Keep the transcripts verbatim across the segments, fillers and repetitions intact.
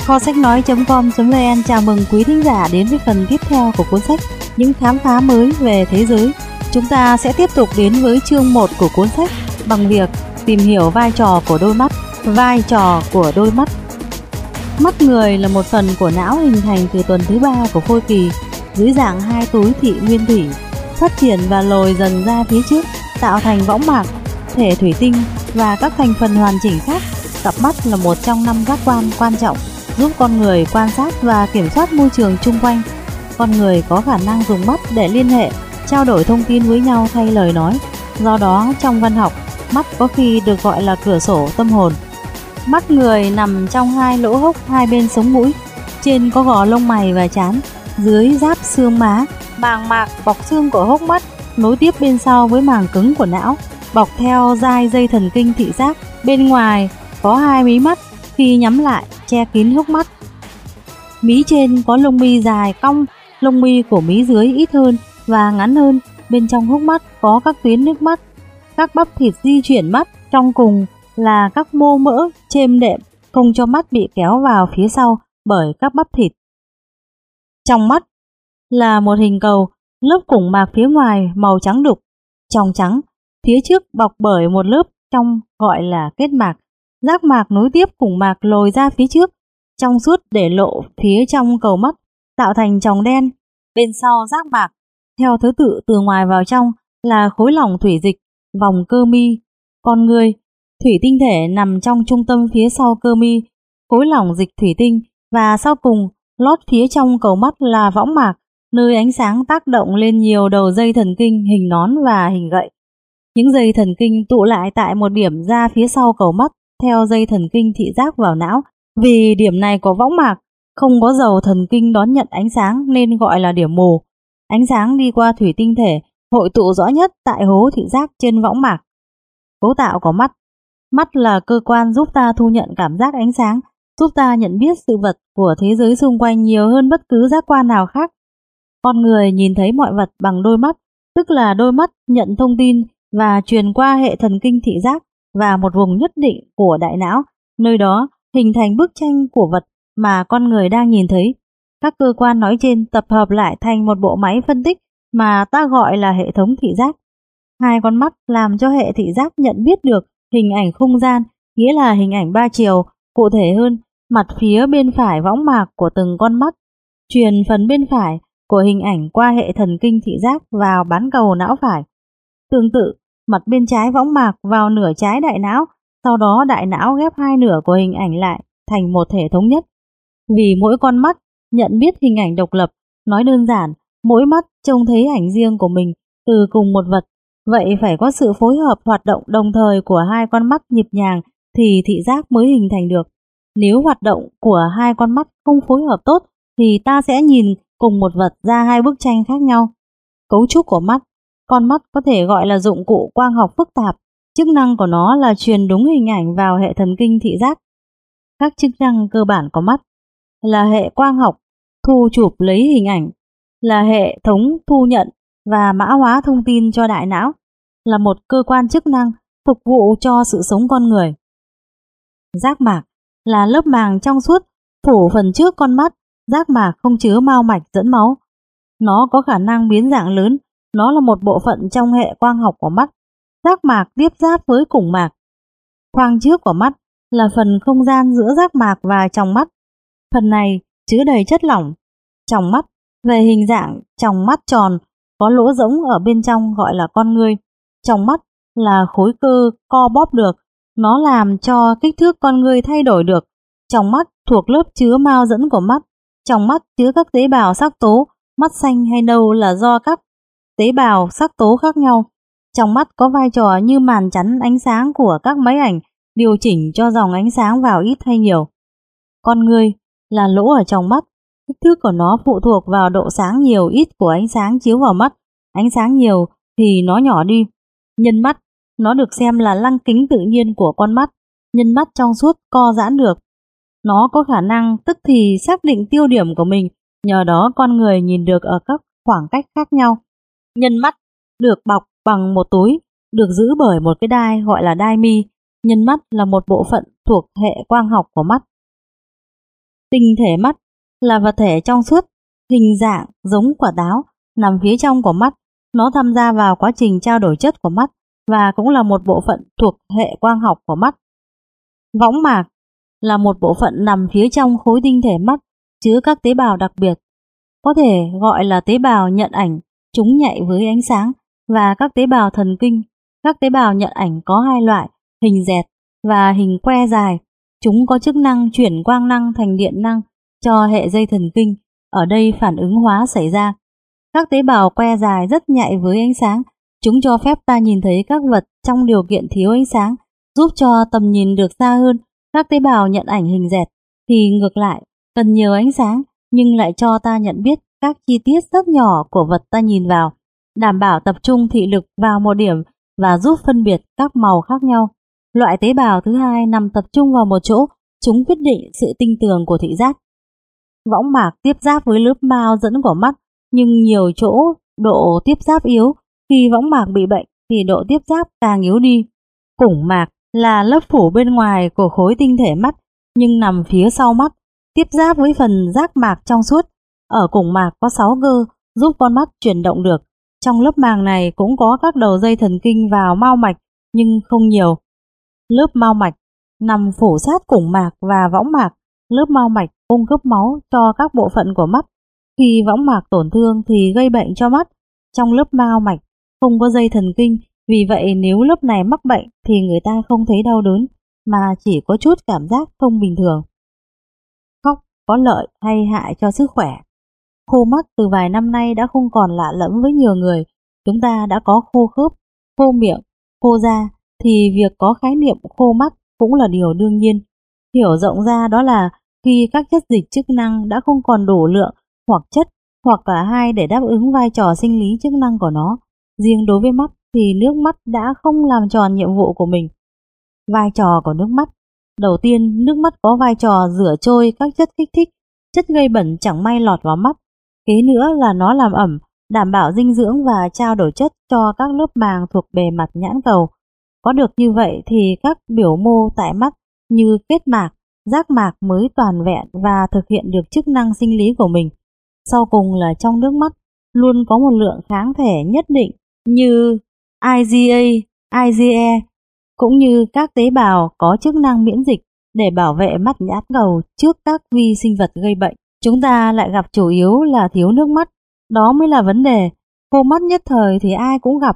Kho sách nói chấm com chấm vn chào mừng quý thính giả đến với phần tiếp theo của cuốn sách Những khám phá mới về thế giới. Chúng ta sẽ tiếp tục đến với chương một của cuốn sách bằng việc tìm hiểu vai trò của đôi mắt. Vai trò của đôi mắt. Mắt người là một phần của não hình thành từ tuần thứ ba của phôi kỳ dưới dạng hai túi thị nguyên thủy, phát triển và lồi dần ra phía trước, tạo thành võng mạc, thể thủy tinh và các thành phần hoàn chỉnh khác. Cặp mắt là một trong năm giác quan quan trọng giúp con người quan sát và kiểm soát môi trường chung quanh. Con người có khả năng dùng mắt để liên hệ, trao đổi thông tin với nhau thay lời nói. Do đó, trong văn học, mắt có khi được gọi là cửa sổ tâm hồn. Mắt người nằm trong hai lỗ hốc hai bên sống mũi, trên có gò lông mày và trán, dưới giáp xương má. Màng mạc bọc xương của hốc mắt nối tiếp bên sau với màng cứng của não, bọc theo dai dây thần kinh thị giác. Bên ngoài có hai mí mắt, khi nhắm lại che kín hốc mắt. Mí trên có lông mi dài cong, lông mi của mí dưới ít hơn và ngắn hơn. Bên trong hốc mắt có các tuyến nước mắt, các bắp thịt di chuyển mắt. Trong cùng là các mô mỡ chêm đệm, không cho mắt bị kéo vào phía sau bởi các bắp thịt. Trong mắt là một hình cầu, lớp củng mạc phía ngoài màu trắng đục, trong trắng, phía trước bọc bởi một lớp trong gọi là kết mạc. Giác mạc nối tiếp củng mạc lồi ra phía trước, trong suốt để lộ phía trong cầu mắt, tạo thành tròng đen. Bên sau giác mạc, theo thứ tự từ ngoài vào trong, là khối lỏng thủy dịch, vòng cơ mi. Con người, thủy tinh thể nằm trong trung tâm phía sau cơ mi, khối lỏng dịch thủy tinh, và sau cùng, lót phía trong cầu mắt là võng mạc, nơi ánh sáng tác động lên nhiều đầu dây thần kinh hình nón và hình gậy. Những dây thần kinh tụ lại tại một điểm ra phía sau cầu mắt theo dây thần kinh thị giác vào não. Vì điểm này có võng mạc, không có dầu thần kinh đón nhận ánh sáng nên gọi là điểm mù. Ánh sáng đi qua thủy tinh thể hội tụ rõ nhất tại hố thị giác trên võng mạc. Cấu tạo của mắt. Mắt là cơ quan giúp ta thu nhận cảm giác ánh sáng, giúp ta nhận biết sự vật của thế giới xung quanh nhiều hơn bất cứ giác quan nào khác. Con người nhìn thấy mọi vật bằng đôi mắt, tức là đôi mắt nhận thông tin và truyền qua hệ thần kinh thị giác và một vùng nhất định của đại não, nơi đó hình thành bức tranh của vật mà con người đang nhìn thấy. Các cơ quan nói trên tập hợp lại thành một bộ máy phân tích mà ta gọi là hệ thống thị giác. Hai con mắt làm cho hệ thị giác nhận biết được hình ảnh không gian, nghĩa là hình ảnh ba chiều. Cụ thể hơn, mặt phía bên phải võng mạc của từng con mắt truyền phần bên phải của hình ảnh qua hệ thần kinh thị giác vào bán cầu não phải. Tương tự, mặt bên trái võng mạc vào nửa trái đại não, sau đó đại não ghép hai nửa của hình ảnh lại thành một thể thống nhất. Vì mỗi con mắt nhận biết hình ảnh độc lập, nói đơn giản, mỗi mắt trông thấy ảnh riêng của mình từ cùng một vật, vậy phải có sự phối hợp hoạt động đồng thời của hai con mắt nhịp nhàng thì thị giác mới hình thành được. Nếu hoạt động của hai con mắt không phối hợp tốt thì ta sẽ nhìn cùng một vật ra hai bức tranh khác nhau. Cấu trúc của mắt. Con mắt có thể gọi là dụng cụ quang học phức tạp. Chức năng của nó là truyền đúng hình ảnh vào hệ thần kinh thị giác. Các chức năng cơ bản của mắt là hệ quang học, thu chụp lấy hình ảnh, là hệ thống thu nhận và mã hóa thông tin cho đại não, là một cơ quan chức năng phục vụ cho sự sống con người. Giác mạc là lớp màng trong suốt phủ phần trước con mắt. Giác mạc không chứa mao mạch dẫn máu. Nó có khả năng biến dạng lớn. Nó là một bộ phận trong hệ quang học của mắt. Giác mạc tiếp giáp với củng mạc. Khoang trước của mắt là phần không gian giữa giác mạc và tròng mắt. Phần này chứa đầy chất lỏng. Tròng mắt, về hình dạng tròng mắt tròn, có lỗ rỗng ở bên trong gọi là con ngươi. Tròng mắt là khối cơ co bóp được. Nó làm cho kích thước con ngươi thay đổi được. Tròng mắt thuộc lớp chứa mao dẫn của mắt. Tròng mắt chứa các tế bào sắc tố, mắt xanh hay nâu là do các tế bào sắc tố khác nhau. Tròng mắt có vai trò như màn chắn ánh sáng của các máy ảnh, điều chỉnh cho dòng ánh sáng vào ít hay nhiều. Con ngươi là lỗ ở trong mắt, kích thước của nó phụ thuộc vào độ sáng nhiều ít của ánh sáng chiếu vào mắt. Ánh sáng nhiều thì nó nhỏ đi. Nhân mắt, nó được xem là lăng kính tự nhiên của con mắt. Nhân mắt trong suốt co giãn được. Nó có khả năng tức thì xác định tiêu điểm của mình, nhờ đó con người nhìn được ở các khoảng cách khác nhau. Nhân mắt được bọc bằng một túi, được giữ bởi một cái đai gọi là đai mi. Nhân mắt là một bộ phận thuộc hệ quang học của mắt. Tinh thể mắt là vật thể trong suốt, hình dạng giống quả táo, nằm phía trong của mắt. Nó tham gia vào quá trình trao đổi chất của mắt và cũng là một bộ phận thuộc hệ quang học của mắt. Võng mạc là một bộ phận nằm phía trong khối tinh thể mắt, chứa các tế bào đặc biệt, có thể gọi là tế bào nhận ảnh, chúng nhạy với ánh sáng, và các tế bào thần kinh. Các tế bào nhận ảnh có hai loại, hình dẹt và hình que dài. Chúng có chức năng chuyển quang năng thành điện năng cho hệ dây thần kinh. Ở đây phản ứng hóa xảy ra. Các tế bào que dài rất nhạy với ánh sáng. Chúng cho phép ta nhìn thấy các vật trong điều kiện thiếu ánh sáng, giúp cho tầm nhìn được xa hơn. Các tế bào nhận ảnh hình dẹt thì ngược lại, cần nhiều ánh sáng nhưng lại cho ta nhận biết các chi tiết rất nhỏ của vật ta nhìn vào, đảm bảo tập trung thị lực vào một điểm và giúp phân biệt các màu khác nhau. Loại tế bào thứ hai nằm tập trung vào một chỗ, chúng quyết định sự tinh tường của thị giác. Võng mạc tiếp giáp với lớp mao dẫn của mắt, nhưng nhiều chỗ độ tiếp giáp yếu. Khi võng mạc bị bệnh thì độ tiếp giáp càng yếu đi. Củng mạc là lớp phủ bên ngoài của khối tinh thể mắt, nhưng nằm phía sau mắt, tiếp giáp với phần giác mạc trong suốt. Ở củng mạc có sáu cơ giúp con mắt chuyển động được. Trong lớp màng này cũng có các đầu dây thần kinh vào mao mạch, nhưng không nhiều. Lớp mao mạch nằm phủ sát củng mạc và võng mạc. Lớp mao mạch cung cấp máu cho các bộ phận của mắt. Khi võng mạc tổn thương thì gây bệnh cho mắt. Trong lớp mao mạch không có dây thần kinh, vì vậy nếu lớp này mắc bệnh thì người ta không thấy đau đớn, mà chỉ có chút cảm giác không bình thường. Khóc có lợi hay hại cho sức khỏe? Khô mắt từ vài năm nay đã không còn lạ lẫm với nhiều người. Chúng ta đã có khô khớp, khô miệng, khô da, thì việc có khái niệm khô mắt cũng là điều đương nhiên. Hiểu rộng ra đó là khi các chất dịch chức năng đã không còn đủ lượng hoặc chất hoặc cả hai để đáp ứng vai trò sinh lý chức năng của nó. Riêng đối với mắt thì nước mắt đã không làm tròn nhiệm vụ của mình. Vai trò của nước mắt: đầu tiên, nước mắt có vai trò rửa trôi các chất kích thích, chất gây bẩn chẳng may lọt vào mắt. Kế nữa là nó làm ẩm, đảm bảo dinh dưỡng và trao đổi chất cho các lớp màng thuộc bề mặt nhãn cầu. Có được như vậy thì các biểu mô tại mắt như kết mạc, giác mạc mới toàn vẹn và thực hiện được chức năng sinh lý của mình. Sau cùng là trong nước mắt luôn có một lượng kháng thể nhất định như i giê a, i giê e, cũng như các tế bào có chức năng miễn dịch để bảo vệ mắt nhãn cầu trước các vi sinh vật gây bệnh. Chúng ta lại gặp chủ yếu là thiếu nước mắt, đó mới là vấn đề. Khô mắt nhất thời thì ai cũng gặp.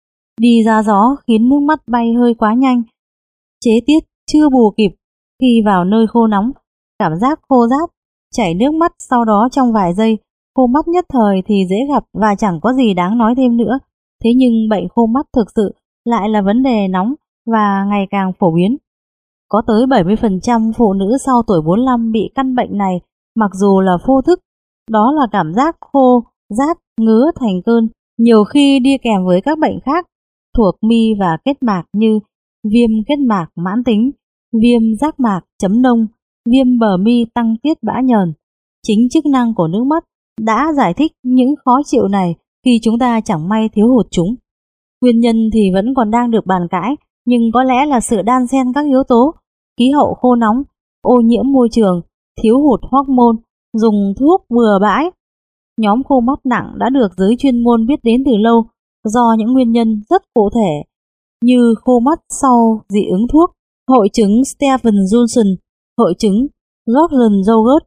Đi ra gió khiến nước mắt bay hơi quá nhanh. Chế tiết chưa bù kịp, khi vào nơi khô nóng, cảm giác khô rát, chảy nước mắt sau đó trong vài giây. Khô mắt nhất thời thì dễ gặp và chẳng có gì đáng nói thêm nữa. Thế nhưng bệnh khô mắt thực sự lại là vấn đề nóng và ngày càng phổ biến. Có tới bảy mươi phần trăm phụ nữ sau tuổi bốn mươi lăm bị căn bệnh này, mặc dù là vô thức. Đó là cảm giác khô, rát, ngứa thành cơn, nhiều khi đi kèm với các bệnh khác thuộc mi và kết mạc như viêm kết mạc mãn tính, viêm giác mạc chấm đông, viêm bờ mi tăng tiết bã nhờn. Chính chức năng của nước mắt đã giải thích những khó chịu này khi chúng ta chẳng may thiếu hụt chúng. Nguyên nhân thì vẫn còn đang được bàn cãi, nhưng có lẽ là sự đan xen các yếu tố: khí hậu khô nóng, ô nhiễm môi trường, thiếu hụt hormone, dùng thuốc bừa bãi. Nhóm khô mắt nặng đã được giới chuyên môn biết đến từ lâu do những nguyên nhân rất cụ thể như khô mắt sau dị ứng thuốc, hội chứng Stevens-Johnson, hội chứng Gordon-Joubert,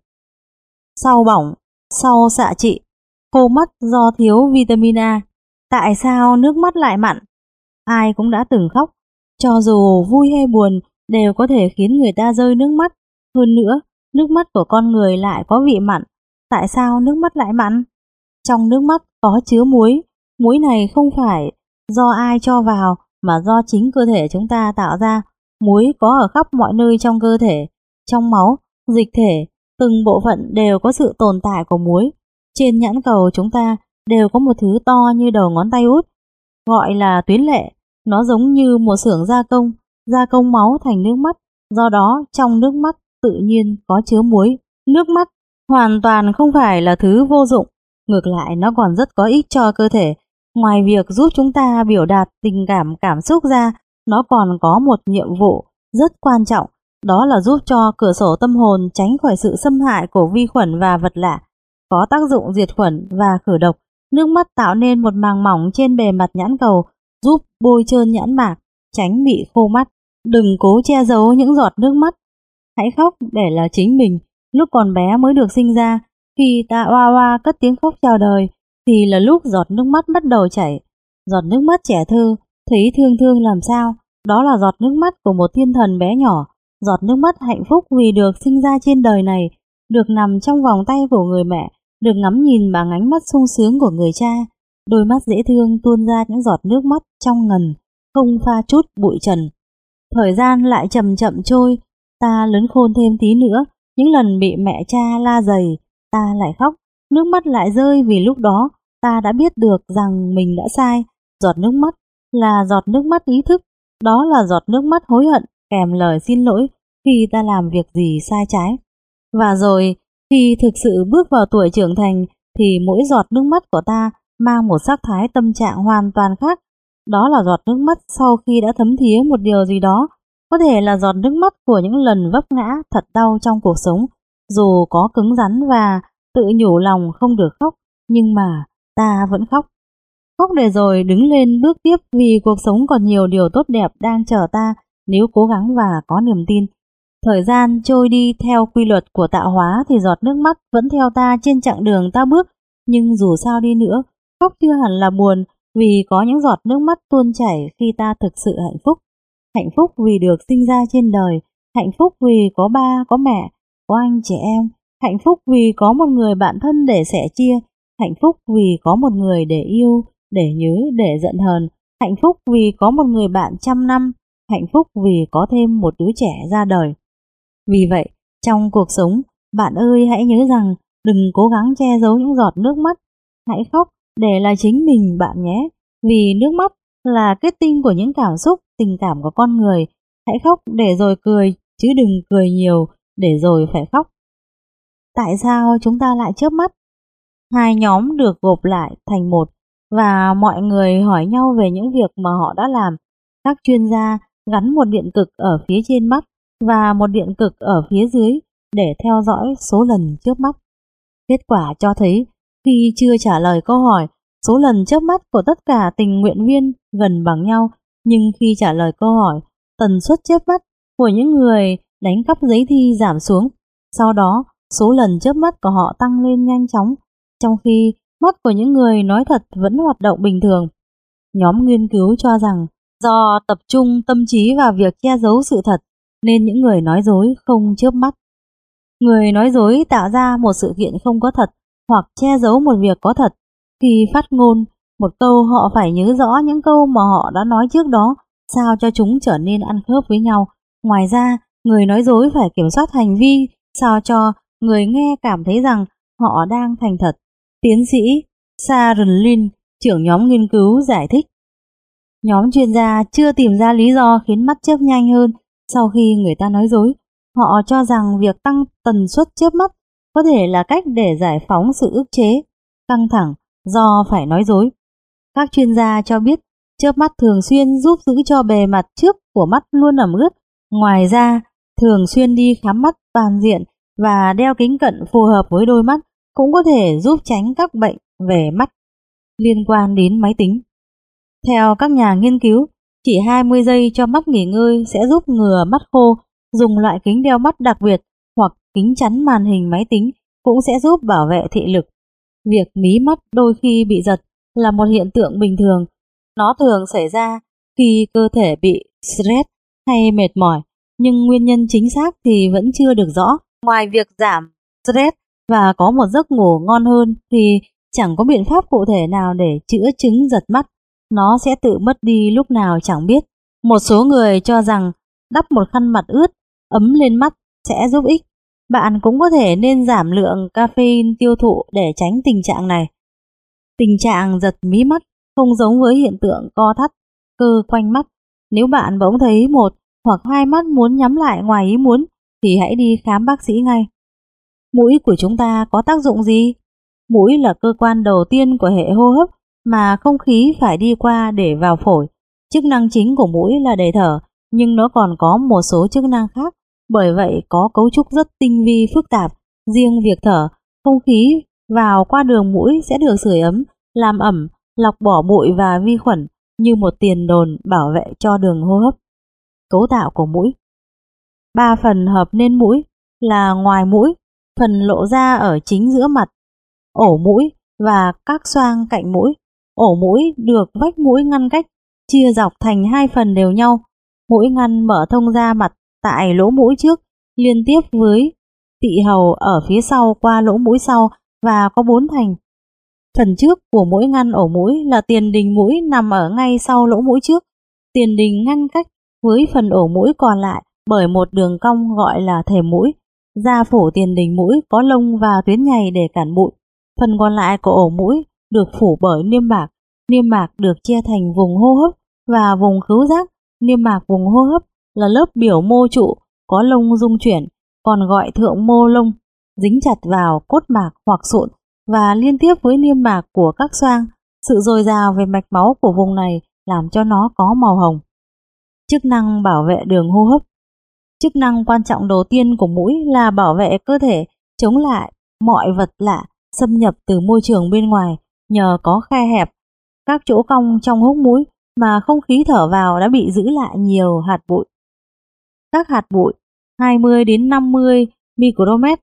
sau bỏng, sau xạ trị, khô mắt do thiếu vitamin A. Tại sao nước mắt lại mặn? Ai cũng đã từng khóc, cho dù vui hay buồn đều có thể khiến người ta rơi nước mắt. Hơn nữa, nước mắt của con người lại có vị mặn. Tại sao nước mắt lại mặn? Trong nước mắt có chứa muối. Muối này không phải do ai cho vào mà do chính cơ thể chúng ta tạo ra. Muối có ở khắp mọi nơi trong cơ thể, trong máu, dịch thể, từng bộ phận đều có sự tồn tại của muối. Trên nhãn cầu chúng ta đều có một thứ to như đầu ngón tay út, gọi là tuyến lệ. Nó giống như một xưởng gia công, gia công máu thành nước mắt. Do đó trong nước mắt tự nhiên có chứa muối. Nước mắt hoàn toàn không phải là thứ vô dụng, ngược lại nó còn rất có ích cho cơ thể. Ngoài việc giúp chúng ta biểu đạt tình cảm cảm xúc ra, nó còn có một nhiệm vụ rất quan trọng, Đó là giúp cho cửa sổ tâm hồn tránh khỏi sự xâm hại của vi khuẩn và vật lạ, có tác dụng diệt khuẩn và khử độc. Nước mắt tạo nên một màng mỏng trên bề mặt nhãn cầu, giúp bôi trơn nhãn mạc, tránh bị khô mắt. Đừng cố che giấu những giọt nước mắt. Hãy khóc để là chính mình. Lúc còn bé mới được sinh ra, khi ta oa oa cất tiếng khóc chào đời, thì là lúc giọt nước mắt bắt đầu chảy. Giọt nước mắt trẻ thơ, thấy thương thương làm sao, đó là giọt nước mắt của một thiên thần bé nhỏ. Giọt nước mắt hạnh phúc vì được sinh ra trên đời này, được nằm trong vòng tay của người mẹ, được ngắm nhìn bằng ánh mắt sung sướng của người cha. Đôi mắt dễ thương tuôn ra những giọt nước mắt trong ngần, không pha chút bụi trần. Thời gian lại chậm chậm trôi, ta lớn khôn thêm tí nữa. Những lần bị mẹ cha la dày, ta lại khóc, nước mắt lại rơi vì lúc đó ta đã biết được rằng mình đã sai. Giọt nước mắt là giọt nước mắt ý thức, đó là giọt nước mắt hối hận kèm lời xin lỗi khi ta làm việc gì sai trái. Và rồi, khi thực sự bước vào tuổi trưởng thành thì mỗi giọt nước mắt của ta mang một sắc thái tâm trạng hoàn toàn khác. Đó là giọt nước mắt sau khi đã thấm thía một điều gì đó, có thể là giọt nước mắt của những lần vấp ngã thật đau trong cuộc sống. Dù có cứng rắn và tự nhủ lòng không được khóc, nhưng mà ta vẫn khóc. Khóc để rồi đứng lên bước tiếp, vì cuộc sống còn nhiều điều tốt đẹp đang chờ ta nếu cố gắng và có niềm tin. Thời gian trôi đi theo quy luật của tạo hóa thì giọt nước mắt vẫn theo ta trên chặng đường ta bước. Nhưng dù sao đi nữa, khóc chưa hẳn là buồn, vì có những giọt nước mắt tuôn chảy khi ta thực sự hạnh phúc. Hạnh phúc vì được sinh ra trên đời, hạnh phúc vì có ba, có mẹ, có anh chị em, hạnh phúc vì có một người bạn thân để sẻ chia, hạnh phúc vì có một người để yêu, để nhớ, để giận hờn, hạnh phúc vì có một người bạn trăm năm, hạnh phúc vì có thêm một đứa trẻ ra đời. Vì vậy, trong cuộc sống, bạn ơi hãy nhớ rằng đừng cố gắng che giấu những giọt nước mắt. Hãy khóc để là chính mình bạn nhé, vì nước mắt là kết tinh của những cảm xúc, tình cảm của con người. Hãy khóc để rồi cười, chứ đừng cười nhiều để rồi phải khóc. Tại sao chúng ta lại chớp mắt? Hai nhóm được gộp lại thành một, và mọi người hỏi nhau về những việc mà họ đã làm. Các chuyên gia gắn một điện cực ở phía trên mắt và một điện cực ở phía dưới để theo dõi số lần chớp mắt. Kết quả cho thấy khi chưa trả lời câu hỏi, số lần chớp mắt của tất cả tình nguyện viên gần bằng nhau, nhưng khi trả lời câu hỏi, tần suất chớp mắt của những người đánh cắp giấy thi giảm xuống. Sau đó, số lần chớp mắt của họ tăng lên nhanh chóng, trong khi mắt của những người nói thật vẫn hoạt động bình thường. Nhóm nghiên cứu cho rằng do tập trung tâm trí vào việc che giấu sự thật nên những người nói dối không chớp mắt. Người nói dối tạo ra một sự kiện không có thật hoặc che giấu một việc có thật. Khi phát ngôn một câu, họ phải nhớ rõ những câu mà họ đã nói trước đó, sao cho chúng trở nên ăn khớp với nhau. Ngoài ra, người nói dối phải kiểm soát hành vi sao cho người nghe cảm thấy rằng họ đang thành thật. Tiến sĩ Sharon Lin, trưởng nhóm nghiên cứu, giải thích. Nhóm chuyên gia chưa tìm ra lý do khiến mắt chớp nhanh hơn sau khi người ta nói dối. Họ cho rằng việc tăng tần suất chớp mắt có thể là cách để giải phóng sự ức chế, căng thẳng do phải nói dối. Các chuyên gia cho biết chớp mắt thường xuyên giúp giữ cho bề mặt trước của mắt luôn ẩm ướt. Ngoài ra, thường xuyên đi khám mắt toàn diện và đeo kính cận phù hợp với đôi mắt cũng có thể giúp tránh các bệnh về mắt liên quan đến máy tính. Theo các nhà nghiên cứu, chỉ hai mươi giây cho mắt nghỉ ngơi sẽ giúp ngừa mắt khô. Dùng loại kính đeo mắt đặc biệt hoặc kính chắn màn hình máy tính cũng sẽ giúp bảo vệ thị lực. Việc mí mắt đôi khi bị giật là một hiện tượng bình thường. Nó thường xảy ra khi cơ thể bị stress hay mệt mỏi, nhưng nguyên nhân chính xác thì vẫn chưa được rõ. Ngoài việc giảm stress và có một giấc ngủ ngon hơn thì chẳng có biện pháp cụ thể nào để chữa chứng giật mắt. Nó sẽ tự mất đi lúc nào chẳng biết. Một số người cho rằng đắp một khăn mặt ướt ấm lên mắt sẽ giúp ích. Bạn cũng có thể nên giảm lượng caffeine tiêu thụ để tránh tình trạng này. Tình trạng giật mí mắt không giống với hiện tượng co thắt cơ quanh mắt. Nếu bạn bỗng thấy một hoặc hai mắt muốn nhắm lại ngoài ý muốn thì hãy đi khám bác sĩ ngay. Mũi của chúng ta có tác dụng gì? Mũi là cơ quan đầu tiên của hệ hô hấp mà không khí phải đi qua để vào phổi. Chức năng chính của mũi là để thở, nhưng nó còn có một số chức năng khác. Bởi vậy có cấu trúc rất tinh vi phức tạp. Riêng việc thở, không khí vào qua đường mũi sẽ được sưởi ấm, làm ẩm, lọc bỏ bụi và vi khuẩn như một tiền đồn bảo vệ cho đường hô hấp. Cấu tạo của mũi: ba phần hợp nên mũi là ngoài mũi, phần lộ ra ở chính giữa mặt, ổ mũi và các xoang cạnh mũi. Ổ mũi được vách mũi ngăn cách, chia dọc thành hai phần đều nhau. Mũi ngăn mở thông ra mặt tại lỗ mũi trước, liên tiếp với tị hầu ở phía sau qua lỗ mũi sau và có bốn thành. Phần trước của mũi ngăn ổ mũi là tiền đình mũi nằm ở ngay sau lỗ mũi trước. Tiền đình ngăn cách với phần ổ mũi còn lại bởi một đường cong gọi là thềm mũi. Da phủ tiền đình mũi có lông và tuyến nhầy để cản bụi. Phần còn lại của ổ mũi được phủ bởi niêm mạc. Niêm mạc được chia thành vùng hô hấp và vùng khứu giác. Niêm mạc vùng hô hấp là lớp biểu mô trụ có lông dung chuyển, còn gọi thượng mô lông, dính chặt vào cốt mạc hoặc sụn và liên tiếp với niêm mạc của các xoang. Sự dồi dào về mạch máu của vùng này làm cho nó có màu hồng. Chức năng bảo vệ đường hô hấp. Chức năng quan trọng đầu tiên của mũi là bảo vệ cơ thể chống lại mọi vật lạ xâm nhập từ môi trường bên ngoài. Nhờ có khe hẹp, các chỗ cong trong hốc mũi mà không khí thở vào đã bị giữ lại nhiều hạt bụi. Các hạt bụi hai mươi đến năm mươi micromet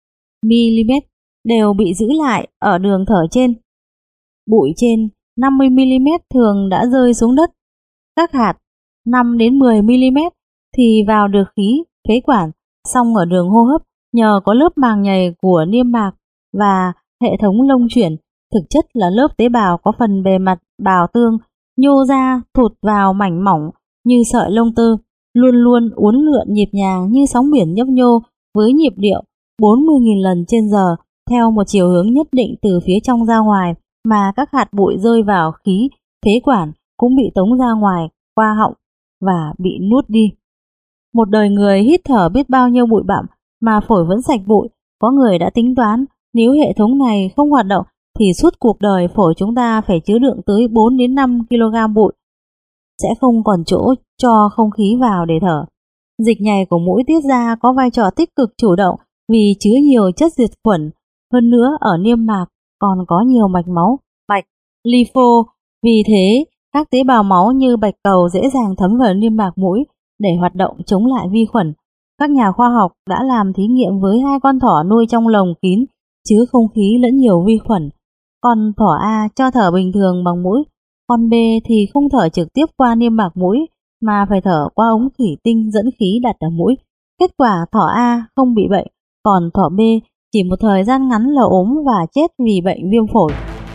mm đều bị giữ lại ở đường thở trên. Bụi trên năm mươi mi-li-mét thường đã rơi xuống đất. Các hạt năm đến mười mi-li-mét thì vào được khí phế quản, xong ở đường hô hấp nhờ có lớp màng nhầy của niêm mạc và hệ thống lông chuyển, thực chất là lớp tế bào có phần bề mặt bào tương, nhô ra thụt vào mảnh mỏng như sợi lông tơ, luôn luôn uốn lượn nhịp nhàng như sóng biển nhấp nhô với nhịp điệu bốn mươi nghìn lần trên giờ theo một chiều hướng nhất định từ phía trong ra ngoài, mà các hạt bụi rơi vào khí phế quản cũng bị tống ra ngoài qua họng và bị nuốt đi. Một đời người hít thở biết bao nhiêu bụi bặm mà phổi vẫn sạch bụi. Có người đã tính toán nếu hệ thống này không hoạt động thì suốt cuộc đời phổi chúng ta phải chứa đựng tới bốn đến năm ki lô gam bụi, sẽ không còn chỗ cho không khí vào để thở. Dịch nhầy của mũi tiết ra có vai trò tích cực chủ động vì chứa nhiều chất diệt khuẩn. Hơn nữa ở niêm mạc còn có nhiều mạch máu, mạch, lympho, vì thế các tế bào máu như bạch cầu dễ dàng thấm vào niêm mạc mũi để hoạt động chống lại vi khuẩn. Các nhà khoa học đã làm thí nghiệm với hai con thỏ nuôi trong lồng kín chứa không khí lẫn nhiều vi khuẩn. Con thỏ A cho thở bình thường bằng mũi, con B thì không thở trực tiếp qua niêm mạc mũi mà phải thở qua ống thủy tinh dẫn khí đặt ở mũi. Kết quả thỏ A không bị bệnh, còn thỏ B chỉ một thời gian ngắn là ốm và chết vì bệnh viêm phổi.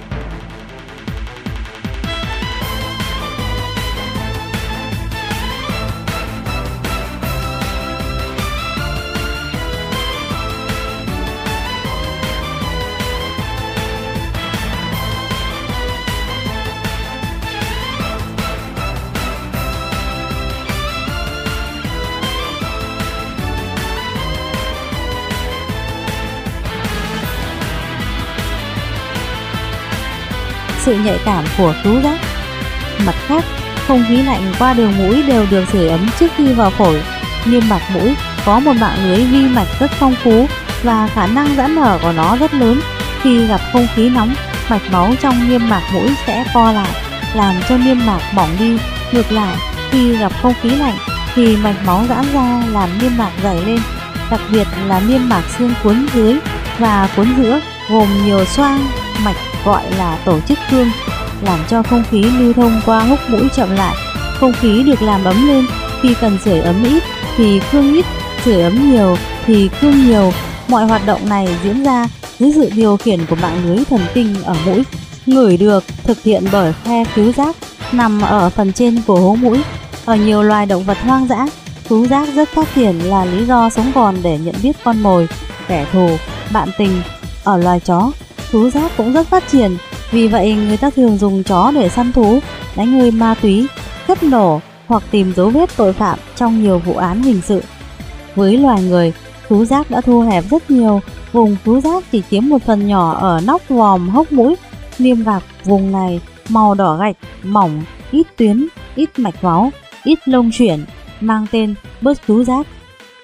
Sự nhạy cảm của khứu giác. Mặt khác, không khí lạnh qua đường mũi đều được sưởi ấm trước khi vào phổi. Niêm mạc mũi có một mạng lưới vi mạch rất phong phú và khả năng giãn nở của nó rất lớn. Khi gặp không khí nóng, mạch máu trong niêm mạc mũi sẽ co lại, làm cho niêm mạc mỏng đi. Ngược lại, khi gặp không khí lạnh thì mạch máu giãn ra làm niêm mạc dày lên, đặc biệt là niêm mạc xương cuốn dưới và cuốn giữa gồm nhiều xoang mạch gọi là tổ chức cương, làm cho không khí lưu thông qua hốc mũi chậm lại. Không khí được làm ấm lên, khi cần sưởi ấm ít thì cương ít, sưởi ấm nhiều thì cương nhiều. Mọi hoạt động này diễn ra dưới sự điều khiển của mạng lưới thần kinh ở mũi. Ngửi được thực hiện bởi khe khứu giác nằm ở phần trên của hố mũi. Ở nhiều loài động vật hoang dã, khứu giác rất phát triển là lý do sống còn để nhận biết con mồi, kẻ thù, bạn tình. Ở loài chó, khứu giác cũng rất phát triển, vì vậy người ta thường dùng chó để săn thú, đánh hơi ma túy, cất nổ hoặc tìm dấu vết tội phạm trong nhiều vụ án hình sự. Với loài người, khứu giác đã thu hẹp rất nhiều, vùng khứu giác chỉ chiếm một phần nhỏ ở nóc vòm hốc mũi. Niêm mạc vùng này màu đỏ gạch, mỏng, ít tuyến, ít mạch máu, ít lông chuyển, mang tên bớt khứu giác.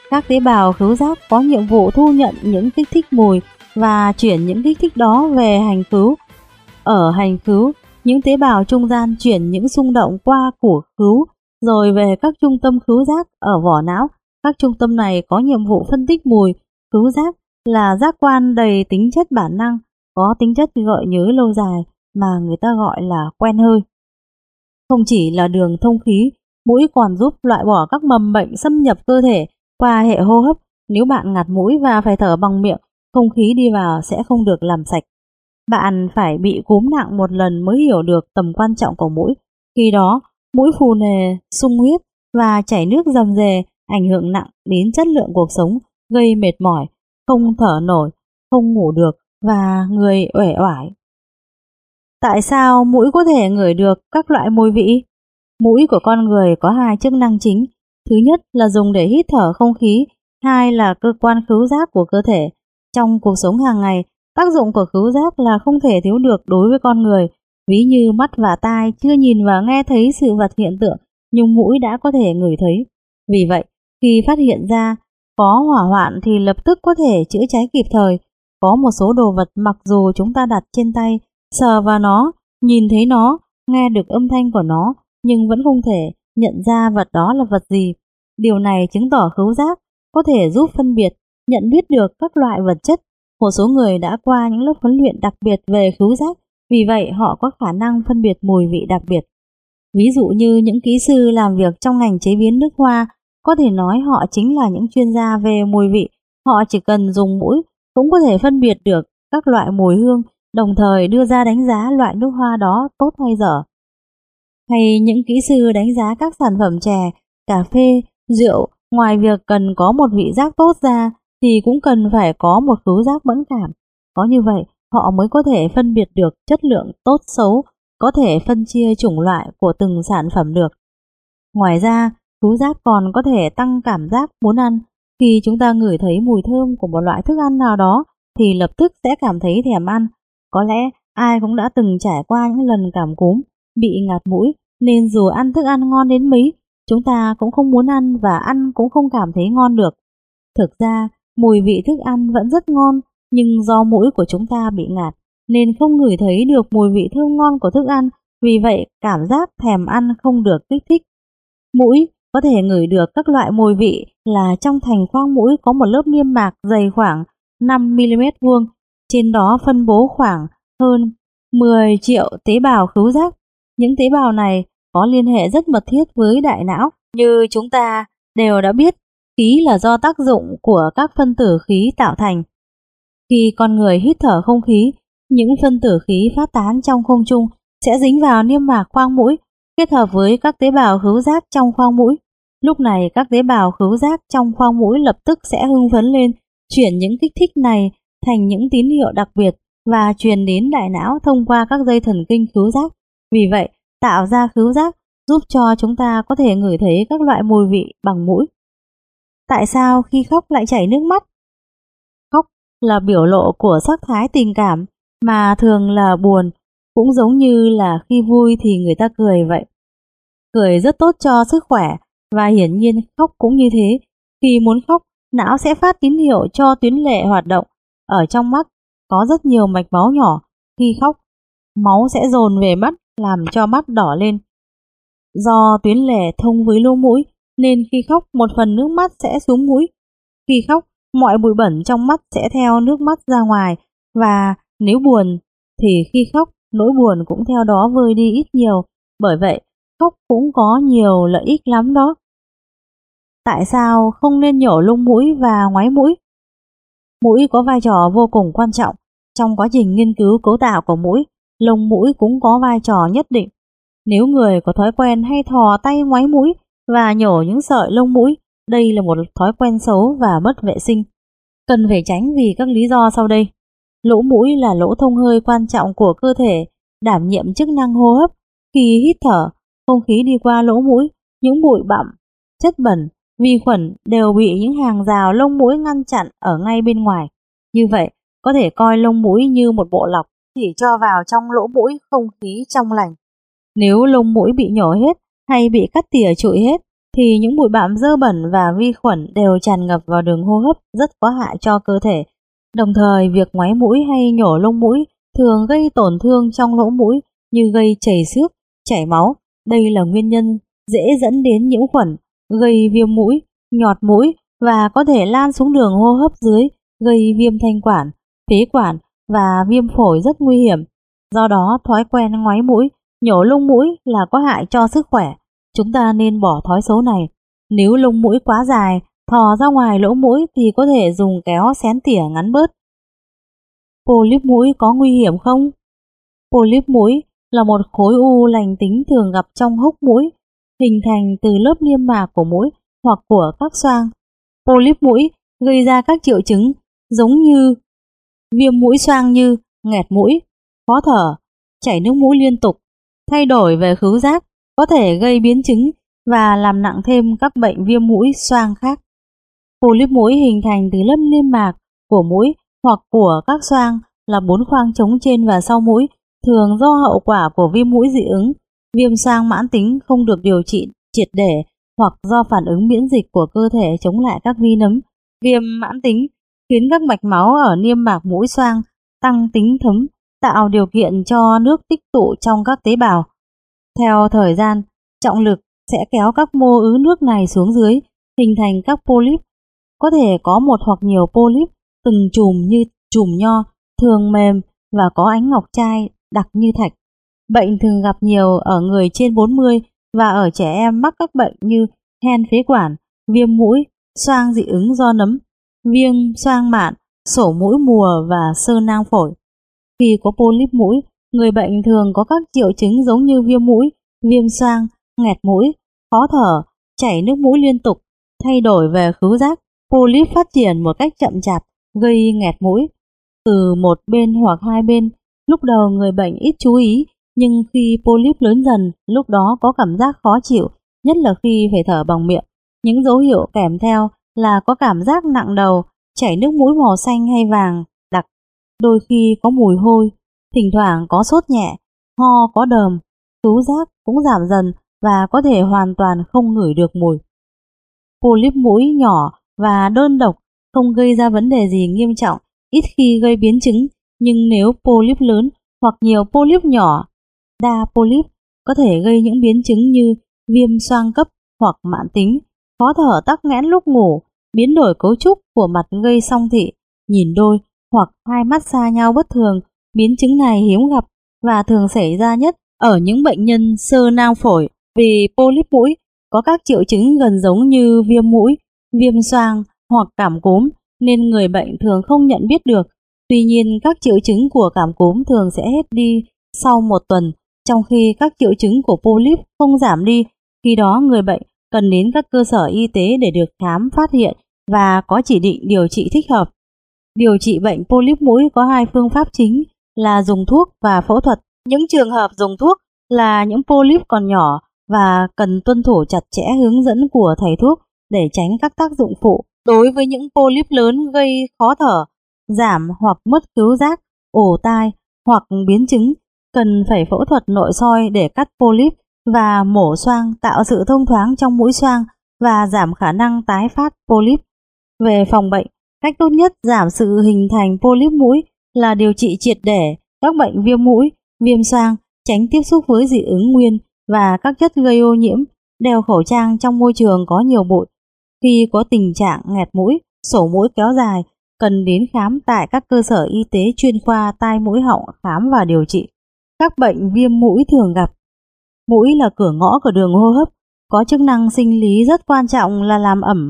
Các tế bào khứu giác có nhiệm vụ thu nhận những kích thích mùi và chuyển những kích thích đó về hành khứu. Ở hành khứu, những tế bào trung gian chuyển những xung động qua củ khứu rồi về các trung tâm khứu giác ở vỏ não. Các trung tâm này có nhiệm vụ phân tích mùi. Khứu giác là giác quan đầy tính chất bản năng, có tính chất gợi nhớ lâu dài mà người ta gọi là quen hơi. Không chỉ là đường thông khí, mũi còn giúp loại bỏ các mầm bệnh xâm nhập cơ thể qua hệ hô hấp. Nếu bạn ngạt mũi và phải thở bằng miệng, không khí đi vào sẽ không được làm sạch. Bạn phải bị cúm nặng một lần mới hiểu được tầm quan trọng của mũi. Khi đó, mũi phù nề, sung huyết và chảy nước rầm rề, ảnh hưởng nặng đến chất lượng cuộc sống, gây mệt mỏi, không thở nổi, không ngủ được và người uể oải. Tại sao mũi có thể ngửi được các loại mùi vị? Mũi của con người có hai chức năng chính. Thứ nhất là dùng để hít thở không khí, hai là cơ quan khứu giác của cơ thể. Trong cuộc sống hàng ngày, tác dụng của khứu giác là không thể thiếu được đối với con người. Ví như mắt và tai chưa nhìn và nghe thấy sự vật hiện tượng, nhưng mũi đã có thể ngửi thấy. Vì vậy, khi phát hiện ra có hỏa hoạn thì lập tức có thể chữa cháy kịp thời. Có một số đồ vật mặc dù chúng ta đặt trên tay, sờ vào nó, nhìn thấy nó, nghe được âm thanh của nó, nhưng vẫn không thể nhận ra vật đó là vật gì. Điều này chứng tỏ khứu giác có thể giúp phân biệt, nhận biết được các loại vật chất. Một số người đã qua những lớp huấn luyện đặc biệt về khứu giác, vì vậy họ có khả năng phân biệt mùi vị đặc biệt. Ví dụ như những kỹ sư làm việc trong ngành chế biến nước hoa, có thể nói họ chính là những chuyên gia về mùi vị. Họ chỉ cần dùng mũi cũng có thể phân biệt được các loại mùi hương, đồng thời đưa ra đánh giá loại nước hoa đó tốt hay dở. Hay những kỹ sư đánh giá các sản phẩm chè, cà phê, rượu, ngoài việc cần có một vị giác tốt ra thì cũng cần phải có một khứu giác mẫn cảm. Có như vậy, họ mới có thể phân biệt được chất lượng tốt xấu, có thể phân chia chủng loại của từng sản phẩm được. Ngoài ra, khứu giác còn có thể tăng cảm giác muốn ăn. Khi chúng ta ngửi thấy mùi thơm của một loại thức ăn nào đó thì lập tức sẽ cảm thấy thèm ăn. Có lẽ ai cũng đã từng trải qua những lần cảm cúm, bị ngạt mũi, nên dù ăn thức ăn ngon đến mấy, chúng ta cũng không muốn ăn và ăn cũng không cảm thấy ngon được. Thực ra, mùi vị thức ăn vẫn rất ngon, nhưng do mũi của chúng ta bị ngạt, nên không ngửi thấy được mùi vị thơm ngon của thức ăn, vì vậy cảm giác thèm ăn không được kích thích. Mũi có thể ngửi được các loại mùi vị là trong thành khoang mũi có một lớp niêm mạc dày khoảng năm mi li mét vuông, trên đó phân bố khoảng hơn mười triệu tế bào khứu giác. Những tế bào này có liên hệ rất mật thiết với đại não. Như chúng ta đều đã biết, khí là do tác dụng của các phân tử khí tạo thành. Khi con người hít thở không khí, những phân tử khí phát tán trong không trung sẽ dính vào niêm mạc khoang mũi, kết hợp với các tế bào khứu giác trong khoang mũi. Lúc này các tế bào khứu giác trong khoang mũi lập tức sẽ hưng phấn lên, chuyển những kích thích này thành những tín hiệu đặc biệt và truyền đến đại não thông qua các dây thần kinh khứu giác. Vì vậy, tạo ra khứu giác giúp cho chúng ta có thể ngửi thấy các loại mùi vị bằng mũi. Tại sao khi khóc lại chảy nước mắt? Khóc là biểu lộ của sắc thái tình cảm, mà thường là buồn, cũng giống như là khi vui thì người ta cười vậy. Cười rất tốt cho sức khỏe, và hiển nhiên khóc cũng như thế. Khi muốn khóc, não sẽ phát tín hiệu cho tuyến lệ hoạt động. Ở trong mắt có rất nhiều mạch máu nhỏ. Khi khóc, máu sẽ dồn về mắt làm cho mắt đỏ lên. Do tuyến lệ thông với lỗ mũi nên khi khóc một phần nước mắt sẽ xuống mũi. Khi khóc, mọi bụi bẩn trong mắt sẽ theo nước mắt ra ngoài, và nếu buồn thì khi khóc nỗi buồn cũng theo đó vơi đi ít nhiều. Bởi vậy, khóc cũng có nhiều lợi ích lắm đó. Tại sao không nên nhổ lông mũi và ngoáy mũi? Mũi có vai trò vô cùng quan trọng. Trong quá trình nghiên cứu cấu tạo của mũi, lông mũi cũng có vai trò nhất định. Nếu người có thói quen hay thò tay ngoáy mũi và nhổ những sợi lông mũi, đây là một thói quen xấu và mất vệ sinh. Cần phải tránh vì các lý do sau đây. Lỗ mũi là lỗ thông hơi quan trọng của cơ thể, đảm nhiệm chức năng hô hấp. Khi hít thở, không khí đi qua lỗ mũi, những bụi bặm, chất bẩn, vi khuẩn đều bị những hàng rào lông mũi ngăn chặn ở ngay bên ngoài. Như vậy, có thể coi lông mũi như một bộ lọc, chỉ cho vào trong lỗ mũi không khí trong lành. Nếu lông mũi bị nhổ hết hay bị cắt tỉa trụi hết thì những bụi bặm dơ bẩn và vi khuẩn đều tràn ngập vào đường hô hấp, rất có hại cho cơ thể. Đồng thời, việc ngoáy mũi hay nhổ lông mũi thường gây tổn thương trong lỗ mũi như gây chảy xước, chảy máu. Đây là nguyên nhân dễ dẫn đến nhiễm khuẩn, gây viêm mũi, nhọt mũi và có thể lan xuống đường hô hấp dưới, gây viêm thanh quản, phế quản và viêm phổi rất nguy hiểm. Do đó, thói quen ngoáy mũi, nhổ lông mũi là có hại cho sức khỏe. Chúng ta nên bỏ thói xấu này. Nếu lông mũi quá dài, thò ra ngoài lỗ mũi thì có thể dùng kéo xén tỉa ngắn bớt. Polyp mũi có nguy hiểm không? Polyp mũi là một khối u lành tính thường gặp trong hốc mũi, hình thành từ lớp niêm mạc của mũi hoặc của các xoang. Polyp mũi gây ra các triệu chứng giống như viêm mũi xoang như nghẹt mũi, khó thở, chảy nước mũi liên tục, thay đổi về khứu giác, có thể gây biến chứng và làm nặng thêm các bệnh viêm mũi xoang khác. Polyp mũi hình thành từ lớp niêm mạc của mũi hoặc của các xoang là bốn khoang trống trên và sau mũi, thường do hậu quả của viêm mũi dị ứng, viêm xoang mãn tính không được điều trị triệt để hoặc do phản ứng miễn dịch của cơ thể chống lại các vi nấm. Viêm mãn tính khiến các mạch máu ở niêm mạc mũi xoang tăng tính thấm, tạo điều kiện cho nước tích tụ trong các tế bào. Theo thời gian, trọng lực sẽ kéo các mô ứ nước này xuống dưới, hình thành các polyp. Có thể có một hoặc nhiều polyp từng chùm như chùm nho, thường mềm và có ánh ngọc trai đặc như thạch. Bệnh thường gặp nhiều ở người trên bốn mươi và ở trẻ em mắc các bệnh như hen phế quản, viêm mũi, xoang dị ứng do nấm, viêm xoang mạn, sổ mũi mùa và xơ nang phổi. Khi có polyp mũi, người bệnh thường có các triệu chứng giống như viêm mũi, viêm xoang, nghẹt mũi, khó thở, chảy nước mũi liên tục, thay đổi về khứu giác. Polyp phát triển một cách chậm chạp, gây nghẹt mũi từ một bên hoặc hai bên. Lúc đầu người bệnh ít chú ý, nhưng khi polyp lớn dần, lúc đó có cảm giác khó chịu, nhất là khi phải thở bằng miệng. Những dấu hiệu kèm theo là có cảm giác nặng đầu, chảy nước mũi màu xanh hay vàng đặc, đôi khi có mùi hôi, thỉnh thoảng có sốt nhẹ, ho có đờm, khứu giác cũng giảm dần và có thể hoàn toàn không ngửi được mùi. Polyp mũi nhỏ và đơn độc không gây ra vấn đề gì nghiêm trọng, ít khi gây biến chứng, nhưng nếu polyp lớn hoặc nhiều polyp nhỏ, đa polyp có thể gây những biến chứng như viêm xoang cấp hoặc mãn tính, khó thở tắc nghẽn lúc ngủ, biến đổi cấu trúc của mặt gây song thị, nhìn đôi hoặc hai mắt xa nhau bất thường. Biến chứng này hiếm gặp và thường xảy ra nhất ở những bệnh nhân xơ nang phổi. Vì polyp mũi có các triệu chứng gần giống như viêm mũi, viêm xoang hoặc cảm cúm nên người bệnh thường không nhận biết được. Tuy nhiên, các triệu chứng của cảm cúm thường sẽ hết đi sau một tuần, trong khi các triệu chứng của polyp không giảm đi. Khi đó người bệnh cần đến các cơ sở y tế để được khám phát hiện và có chỉ định điều trị thích hợp. Điều trị bệnh polyp mũi có hai phương pháp chính là dùng thuốc và phẫu thuật. Những trường hợp dùng thuốc là những polyp còn nhỏ và cần tuân thủ chặt chẽ hướng dẫn của thầy thuốc để tránh các tác dụng phụ. Đối với những polyp lớn gây khó thở, giảm hoặc mất khứu giác, ổ tai hoặc biến chứng, cần phải phẫu thuật nội soi để cắt polyp và mổ xoang, tạo sự thông thoáng trong mũi xoang và giảm khả năng tái phát polyp. Về phòng bệnh, cách tốt nhất giảm sự hình thành polyp mũi là điều trị triệt để các bệnh viêm mũi, viêm xoang, tránh tiếp xúc với dị ứng nguyên và các chất gây ô nhiễm, đeo khẩu trang trong môi trường có nhiều bụi. Khi có tình trạng nghẹt mũi, sổ mũi kéo dài, cần đến khám tại các cơ sở y tế chuyên khoa tai mũi họng khám và điều trị. Các bệnh viêm mũi thường gặp. Mũi là cửa ngõ của đường hô hấp, có chức năng sinh lý rất quan trọng là làm ẩm,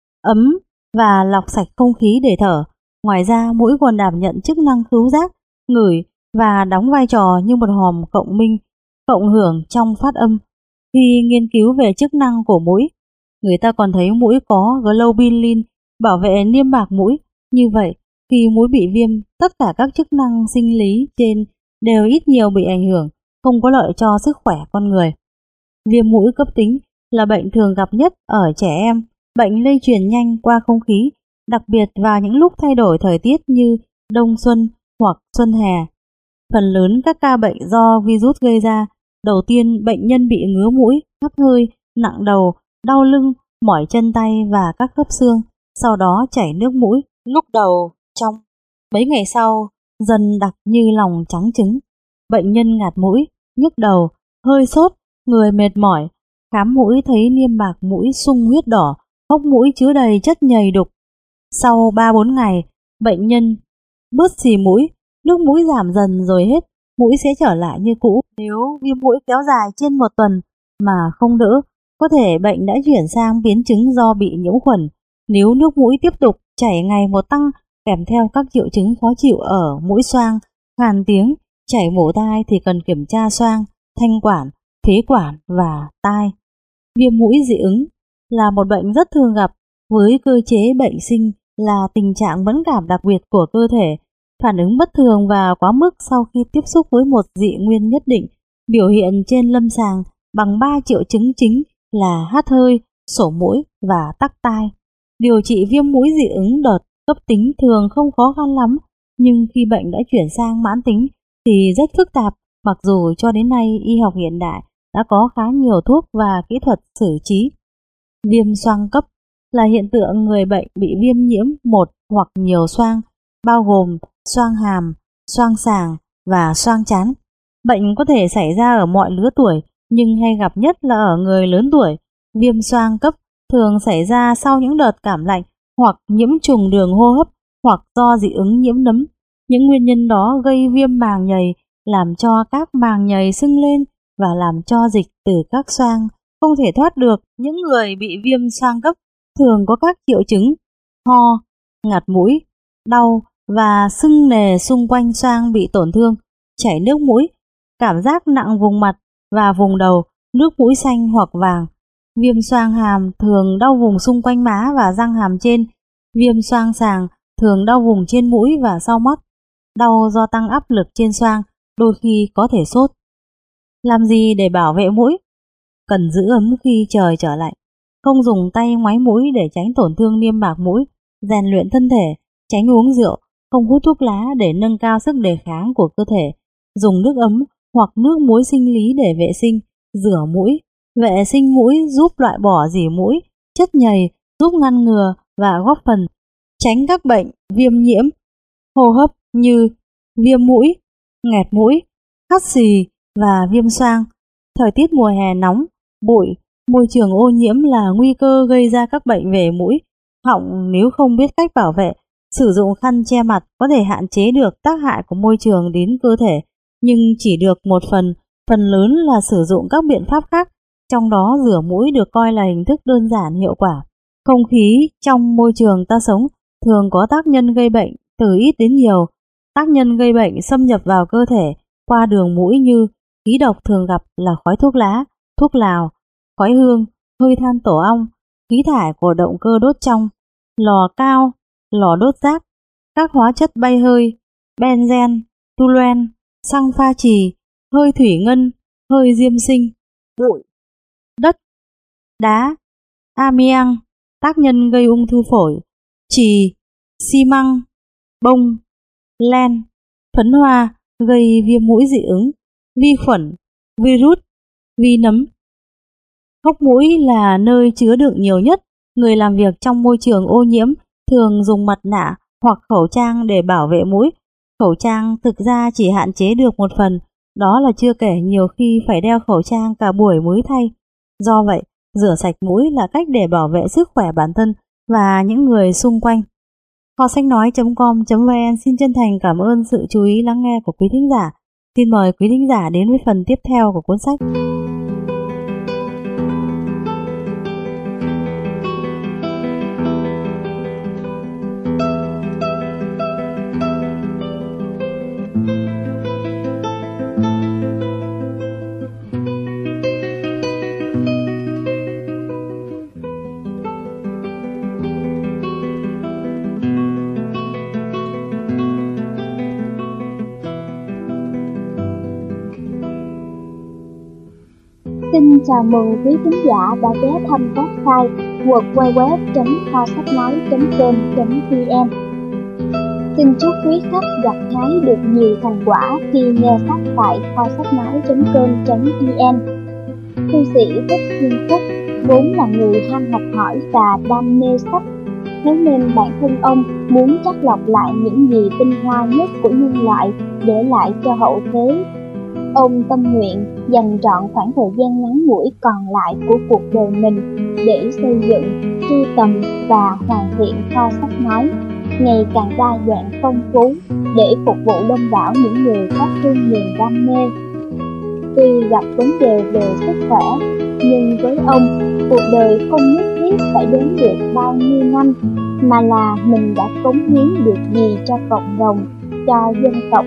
ấm và lọc sạch không khí để thở. Ngoài ra, mũi còn đảm nhận chức năng khứu giác, ngửi và đóng vai trò như một hòm cộng minh, cộng hưởng trong phát âm. Khi nghiên cứu về chức năng của mũi, người ta còn thấy mũi có globulin bảo vệ niêm mạc mũi. Như vậy, khi mũi bị viêm, tất cả các chức năng sinh lý trên đều ít nhiều bị ảnh hưởng, không có lợi cho sức khỏe con người. Viêm mũi cấp tính là bệnh thường gặp nhất ở trẻ em, bệnh lây truyền nhanh qua không khí, đặc biệt vào những lúc thay đổi thời tiết như đông xuân hoặc xuân hè. Phần lớn các ca bệnh do virus gây ra. Đầu tiên, bệnh nhân bị ngứa mũi, hắt hơi, nặng đầu đau lưng, mỏi chân tay và các khớp xương, sau đó chảy nước mũi, lúc đầu trong, mấy ngày sau dần đặc như lòng trắng trứng. Bệnh nhân ngạt mũi, nhức đầu, hơi sốt, người mệt mỏi, khám mũi thấy niêm mạc mũi sung huyết đỏ, hốc mũi chứa đầy chất nhầy đục. Sau ba bốn ngày, bệnh nhân bớt xì mũi, nước mũi giảm dần rồi hết, mũi sẽ trở lại như cũ. Nếu viêm mũi kéo dài trên một tuần mà không đỡ, có thể bệnh đã chuyển sang biến chứng do bị nhiễm khuẩn. Nếu nước mũi tiếp tục chảy ngày một tăng, kèm theo các triệu chứng khó chịu ở mũi xoang, khàn tiếng, chảy mổ tai thì cần kiểm tra xoang, thanh quản, phế quản và tai. Viêm mũi dị ứng là một bệnh rất thường gặp, với cơ chế bệnh sinh là tình trạng mẫn cảm đặc biệt của cơ thể, phản ứng bất thường và quá mức sau khi tiếp xúc với một dị nguyên nhất định, biểu hiện trên lâm sàng bằng ba triệu chứng chính là hắt hơi, sổ mũi và tắc tai. Điều trị viêm mũi dị ứng đợt cấp tính thường không khó khăn lắm, nhưng khi bệnh đã chuyển sang mãn tính thì rất phức tạp, mặc dù cho đến nay y học hiện đại đã có khá nhiều thuốc và kỹ thuật xử trí. Viêm xoang cấp là hiện tượng người bệnh bị viêm nhiễm một hoặc nhiều xoang, bao gồm xoang hàm, xoang sàng và xoang trán. Bệnh có thể xảy ra ở mọi lứa tuổi, nhưng hay gặp nhất là ở người lớn tuổi. Viêm xoang cấp thường xảy ra sau những đợt cảm lạnh hoặc nhiễm trùng đường hô hấp hoặc do dị ứng nhiễm nấm. Những nguyên nhân đó gây viêm màng nhầy, làm cho các màng nhầy sưng lên và làm cho dịch từ các xoang không thể thoát được. Những người bị viêm xoang cấp thường có các triệu chứng ho, ngạt mũi, đau và sưng nề xung quanh xoang bị tổn thương, chảy nước mũi, cảm giác nặng vùng mặt và vùng đầu, nước mũi xanh hoặc vàng. Viêm xoang hàm thường đau vùng xung quanh má và răng hàm trên. Viêm xoang sàng thường đau vùng trên mũi và sau mắt, đau do tăng áp lực trên xoang, đôi khi có thể sốt. Làm gì để bảo vệ mũi? Cần giữ ấm khi trời trở lạnh, không dùng tay ngoáy mũi để tránh tổn thương niêm mạc mũi, rèn luyện thân thể, tránh uống rượu, không hút thuốc lá để nâng cao sức đề kháng của cơ thể, dùng nước ấm hoặc nước muối sinh lý để vệ sinh, rửa mũi, vệ sinh mũi giúp loại bỏ rỉ mũi, chất nhầy, giúp ngăn ngừa và góp phần tránh các bệnh viêm nhiễm hô hấp như viêm mũi, nghẹt mũi, hắt xì và viêm xoang. Thời tiết mùa hè nóng, bụi, môi trường ô nhiễm là nguy cơ gây ra các bệnh về mũi, họng. Nếu không biết cách bảo vệ, sử dụng khăn che mặt có thể hạn chế được tác hại của môi trường đến cơ thể, nhưng chỉ được một phần, phần lớn là sử dụng các biện pháp khác, trong đó rửa mũi được coi là hình thức đơn giản hiệu quả. Không khí trong môi trường ta sống thường có tác nhân gây bệnh từ ít đến nhiều. Tác nhân gây bệnh xâm nhập vào cơ thể qua đường mũi như khí độc thường gặp là khói thuốc lá, thuốc lào, khói hương, hơi than tổ ong, khí thải của động cơ đốt trong, lò cao, lò đốt rác, các hóa chất bay hơi, benzen, toluen, xăng pha trì, hơi thủy ngân, hơi diêm sinh, bụi, đất, đá, amiang, tác nhân gây ung thư phổi, chì, xi măng, bông, len, phấn hoa gây viêm mũi dị ứng, vi khuẩn, virus, vi nấm. Hốc mũi là nơi chứa đựng nhiều nhất. Người làm việc trong môi trường ô nhiễm thường dùng mặt nạ hoặc khẩu trang để bảo vệ mũi. Khẩu trang thực ra chỉ hạn chế được một phần, đó là chưa kể nhiều khi phải đeo khẩu trang cả buổi mới thay. Do vậy, rửa sạch mũi là cách để bảo vệ sức khỏe bản thân và những người xung quanh. Kho sách nói chấm com chấm vn xin chân thành cảm ơn sự chú ý lắng nghe của quý thính giả. Xin mời quý thính giả đến với phần tiếp theo của cuốn sách. Xin chào mừng quý khán giả đã ghé thăm website w w w chấm kho sách nói chấm com chấm vn. Xin chúc quý khách gặt hái được nhiều thành quả khi nghe sách tại kho sách nói chấm com chấm vn. Thư sĩ Thích Thiên Phúc. vốn là người ham học hỏi và đam mê sách. Thế nên bản thân ông muốn chắt lọc lại những gì tinh hoa nhất của nhân loại để lại cho hậu thế. Ông tâm nguyện dành trọn khoảng thời gian ngắn ngủi còn lại của cuộc đời mình để xây dựng, sưu tầm và hoàn thiện kho sách nói ngày càng đa dạng phong phú để phục vụ đông đảo những người có chung niềm đam mê. Tuy gặp vấn đề về sức khỏe, nhưng với ông, cuộc đời không nhất thiết phải đến được bao nhiêu năm, mà là mình đã cống hiến được gì cho cộng đồng, cho dân tộc.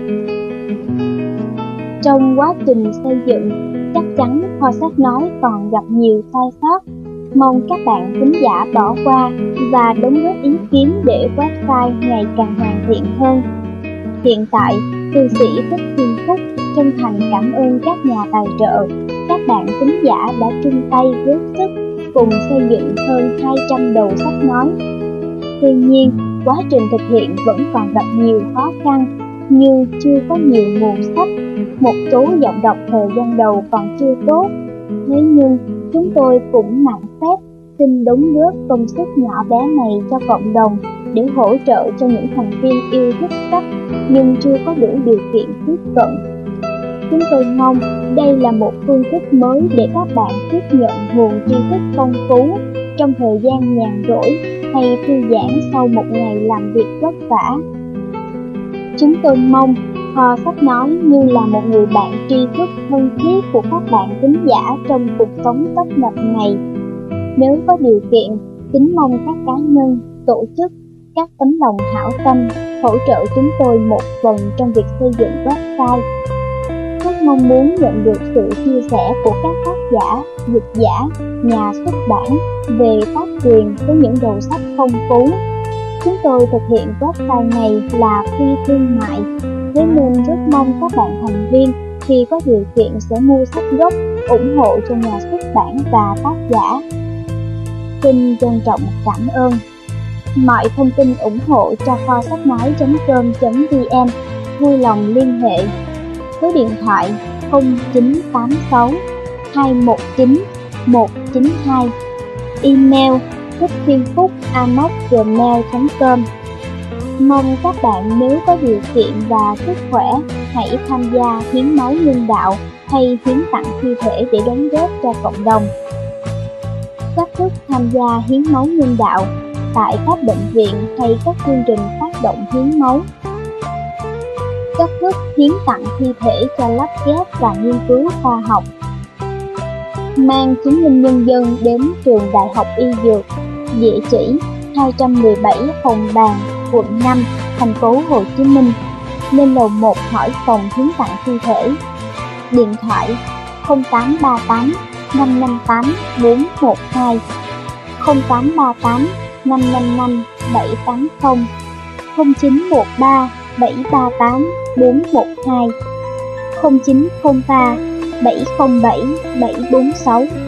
Trong quá trình xây dựng, chắc chắn kho sách nói còn gặp nhiều sai sót. Mong các bạn thính giả bỏ qua và đóng góp ý kiến để website ngày càng hoàn thiện hơn. Hiện tại, thư sĩ Thích Thiên Phúc chân thành cảm ơn các nhà tài trợ, các bạn thính giả đã chung tay góp sức cùng xây dựng hơn hai trăm đầu sách nói. Tuy nhiên, quá trình thực hiện vẫn còn gặp nhiều khó khăn, như chưa có nhiều nguồn sách, một số giọng đọc thời gian đầu còn chưa tốt. Thế nhưng, chúng tôi cũng mạn phép xin đóng góp công sức nhỏ bé này cho cộng đồng để hỗ trợ cho những thành viên yêu thích sách nhưng chưa có đủ điều kiện tiếp cận. Chúng tôi mong đây là một phương thức mới để các bạn tiếp nhận nguồn tri thức phong phú trong thời gian nhàn rỗi hay thư giãn sau một ngày làm việc vất vả. Chúng tôi mong kho sách nói như là một người bạn tri thức thân thiết của các bạn thính giả trong cuộc sống tấp nập này. Nếu có điều kiện, kính mong các cá nhân, tổ chức, các tấm lòng hảo tâm hỗ trợ chúng tôi một phần trong việc xây dựng website. Rất mong muốn nhận được sự chia sẻ của các tác giả, dịch giả, nhà xuất bản về tác quyền với những đầu sách phong phú. Chúng tôi thực hiện website này là phi thương mại, thế nên rất mong các bạn thành viên khi có điều kiện sẽ mua sách gốc, ủng hộ cho nhà xuất bản và tác giả. Xin trân trọng cảm ơn. Mọi thông tin ủng hộ cho kho sách nói chấm com chấm vn vui lòng liên hệ. Số điện thoại không chín tám sáu hai một chín một chín hai, email thích thiên phúc a m o c gmail chấm com. Mong các bạn nếu có điều kiện và sức khỏe hãy tham gia hiến máu nhân đạo hay hiến tặng thi thể để đóng góp cho cộng đồng. Cách thức tham gia hiến máu nhân đạo tại các bệnh viện hay các chương trình phát động hiến máu. Cách thức hiến tặng thi thể cho lắp ghép và nghiên cứu khoa học. Mang chứng minh nhân dân đến trường Đại học Y Dược, địa chỉ hai trăm mười bảy Hồng Bàng, quận năm, thành phố Hồ Chí Minh. Lên lầu một hỏi phòng hiến tặng thi thể. Điện thoại không tám ba tám năm năm tám bốn một hai, không tám ba tám năm năm năm bảy tám không, không chín một ba bảy ba tám bốn một hai, không chín không ba bảy không bảy bảy bốn sáu.